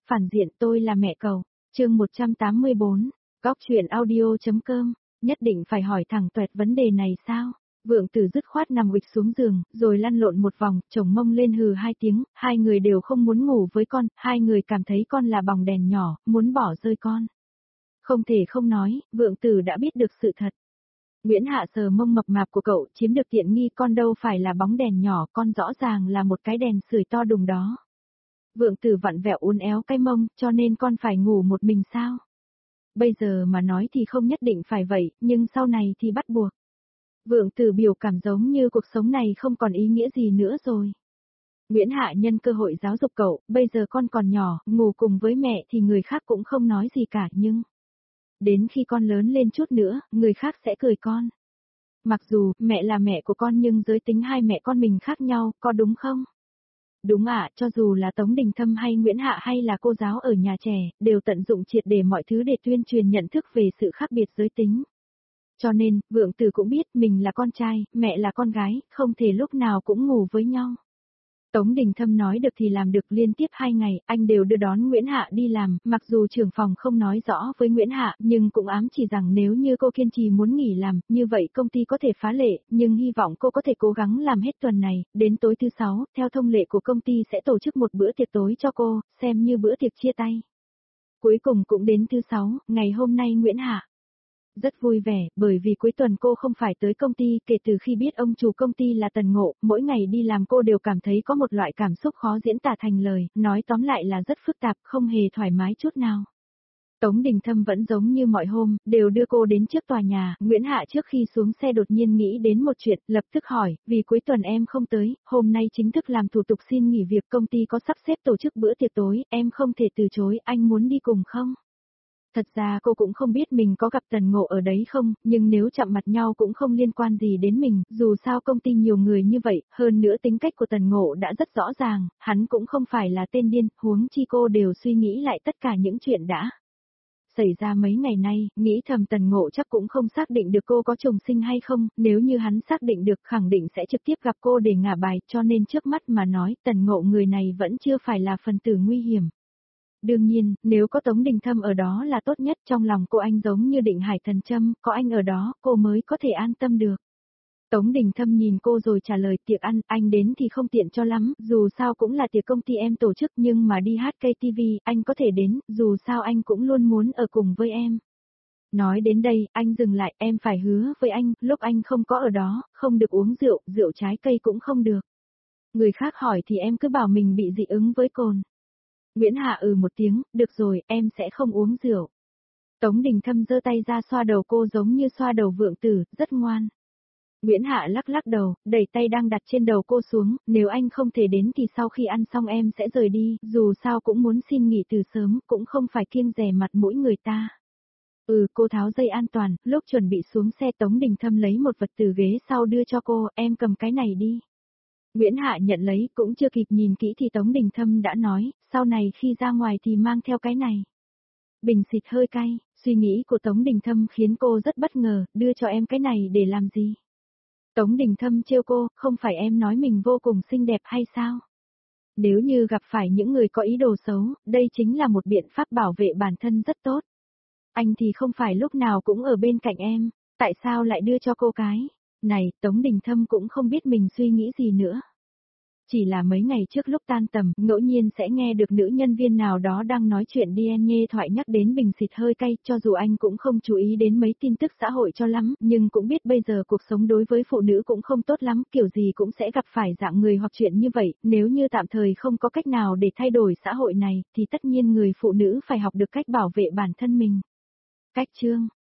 phản diện tôi là mẹ cậu. Chương 184, Góc truyện audio.com, nhất định phải hỏi thẳng tuẹt vấn đề này sao? Vượng Tử dứt khoát nằm ụp xuống giường, rồi lăn lộn một vòng, chồng mông lên hừ hai tiếng, hai người đều không muốn ngủ với con, hai người cảm thấy con là bóng đèn nhỏ, muốn bỏ rơi con. Không thể không nói, Vượng Tử đã biết được sự thật. Nguyễn Hạ sờ mông mập mạp của cậu, chiếm được tiện nghi, con đâu phải là bóng đèn nhỏ, con rõ ràng là một cái đèn sưởi to đùng đó. Vượng Tử vặn vẹo uốn éo cái mông, cho nên con phải ngủ một mình sao? Bây giờ mà nói thì không nhất định phải vậy, nhưng sau này thì bắt buộc. Vượng Tử biểu cảm giống như cuộc sống này không còn ý nghĩa gì nữa rồi. Nguyễn Hạ nhân cơ hội giáo dục cậu, bây giờ con còn nhỏ, ngủ cùng với mẹ thì người khác cũng không nói gì cả, nhưng đến khi con lớn lên chút nữa, người khác sẽ cười con. Mặc dù mẹ là mẹ của con nhưng giới tính hai mẹ con mình khác nhau, có đúng không? Đúng ạ, cho dù là Tống Đình Thâm hay Nguyễn Hạ hay là cô giáo ở nhà trẻ, đều tận dụng triệt để mọi thứ để tuyên truyền nhận thức về sự khác biệt giới tính. Cho nên, Vượng Tử cũng biết mình là con trai, mẹ là con gái, không thể lúc nào cũng ngủ với nhau. Tống Đình Thâm nói được thì làm được, liên tiếp 2 ngày, anh đều đưa đón Nguyễn Hạ đi làm, mặc dù trưởng phòng không nói rõ với Nguyễn Hạ, nhưng cũng ám chỉ rằng nếu như cô kiên trì muốn nghỉ làm, như vậy công ty có thể phá lệ, nhưng hy vọng cô có thể cố gắng làm hết tuần này, đến tối thứ 6, theo thông lệ của công ty sẽ tổ chức một bữa tiệc tối cho cô, xem như bữa tiệc chia tay. Cuối cùng cũng đến thứ 6, ngày hôm nay Nguyễn Hạ rất vui vẻ, bởi vì cuối tuần cô không phải tới công ty, kể từ khi biết ông chủ công ty là Tần Ngộ, mỗi ngày đi làm cô đều cảm thấy có một loại cảm xúc khó diễn tả thành lời, nói tóm lại là rất phức tạp, không hề thoải mái chút nào. Tống Đình Thâm vẫn giống như mọi hôm, đều đưa cô đến trước tòa nhà, Nguyễn Hạ trước khi xuống xe đột nhiên nghĩ đến một chuyện, lập tức hỏi, vì cuối tuần em không tới, hôm nay chính thức làm thủ tục xin nghỉ việc, công ty có sắp xếp tổ chức bữa tiệc tối, em không thể từ chối, anh muốn đi cùng không? Thật ra cô cũng không biết mình có gặp Tần Ngộ ở đấy không, nhưng nếu chạm mặt nhau cũng không liên quan gì đến mình, dù sao công ty nhiều người như vậy, hơn nữa tính cách của Tần Ngộ đã rất rõ ràng, hắn cũng không phải là tên điên, huống chi cô đều suy nghĩ lại tất cả những chuyện đã xảy ra mấy ngày nay, nghĩ thầm Tần Ngộ chắc cũng không xác định được cô có chồng sinh hay không, nếu như hắn xác định được khẳng định sẽ trực tiếp gặp cô để ngả bài, cho nên trước mắt mà nói Tần Ngộ người này vẫn chưa phải là phần tử nguy hiểm. Đương nhiên, nếu có Tống Đình Thâm ở đó là tốt nhất, trong lòng cô anh giống như định hải thần châm, có anh ở đó, cô mới có thể an tâm được. Tống Đình Thâm nhìn cô rồi trả lời, tiệc ăn, anh đến thì không tiện cho lắm, dù sao cũng là tiệc công ty em tổ chức, nhưng mà đi hát KTV, anh có thể đến, dù sao anh cũng luôn muốn ở cùng với em. Nói đến đây, anh dừng lại, em phải hứa với anh, lúc anh không có ở đó, không được uống rượu, rượu trái cây cũng không được. Người khác hỏi thì em cứ bảo mình bị dị ứng với cồn. Nguyễn Hạ một tiếng, được rồi, em sẽ không uống rượu. Tống Đình Thâm giơ tay ra xoa đầu cô giống như xoa đầu Vượng Tử, rất ngoan. Nguyễn Hạ lắc lắc đầu, đẩy tay đang đặt trên đầu cô xuống, nếu anh không thể đến thì sau khi ăn xong em sẽ rời đi, dù sao cũng muốn xin nghỉ từ sớm, cũng không phải kiêng dè mặt mũi người ta. Cô tháo dây an toàn, lúc chuẩn bị xuống xe Tống Đình Thâm lấy một vật từ ghế sau đưa cho cô, em cầm cái này đi. Nguyễn Hạ nhận lấy, cũng chưa kịp nhìn kỹ thì Tống Đình Thâm đã nói, sau này khi ra ngoài thì mang theo cái này. Bình xịt hơi cay, suy nghĩ của Tống Đình Thâm khiến cô rất bất ngờ, đưa cho em cái này để làm gì? Tống Đình Thâm trêu cô, không phải em nói mình vô cùng xinh đẹp hay sao? Nếu như gặp phải những người có ý đồ xấu, đây chính là một biện pháp bảo vệ bản thân rất tốt. Anh thì không phải lúc nào cũng ở bên cạnh em, tại sao lại đưa cho cô cái? Này, Tống Đình Thâm cũng không biết mình suy nghĩ gì nữa. Chỉ là mấy ngày trước lúc tan tầm, ngẫu nhiên sẽ nghe được nữ nhân viên nào đó đang nói chuyện DNA thoại nhắc đến bình xịt hơi cay, cho dù anh cũng không chú ý đến mấy tin tức xã hội cho lắm, nhưng cũng biết bây giờ cuộc sống đối với phụ nữ cũng không tốt lắm, kiểu gì cũng sẽ gặp phải dạng người hoặc chuyện như vậy, nếu như tạm thời không có cách nào để thay đổi xã hội này, thì tất nhiên người phụ nữ phải học được cách bảo vệ bản thân mình. Cách chương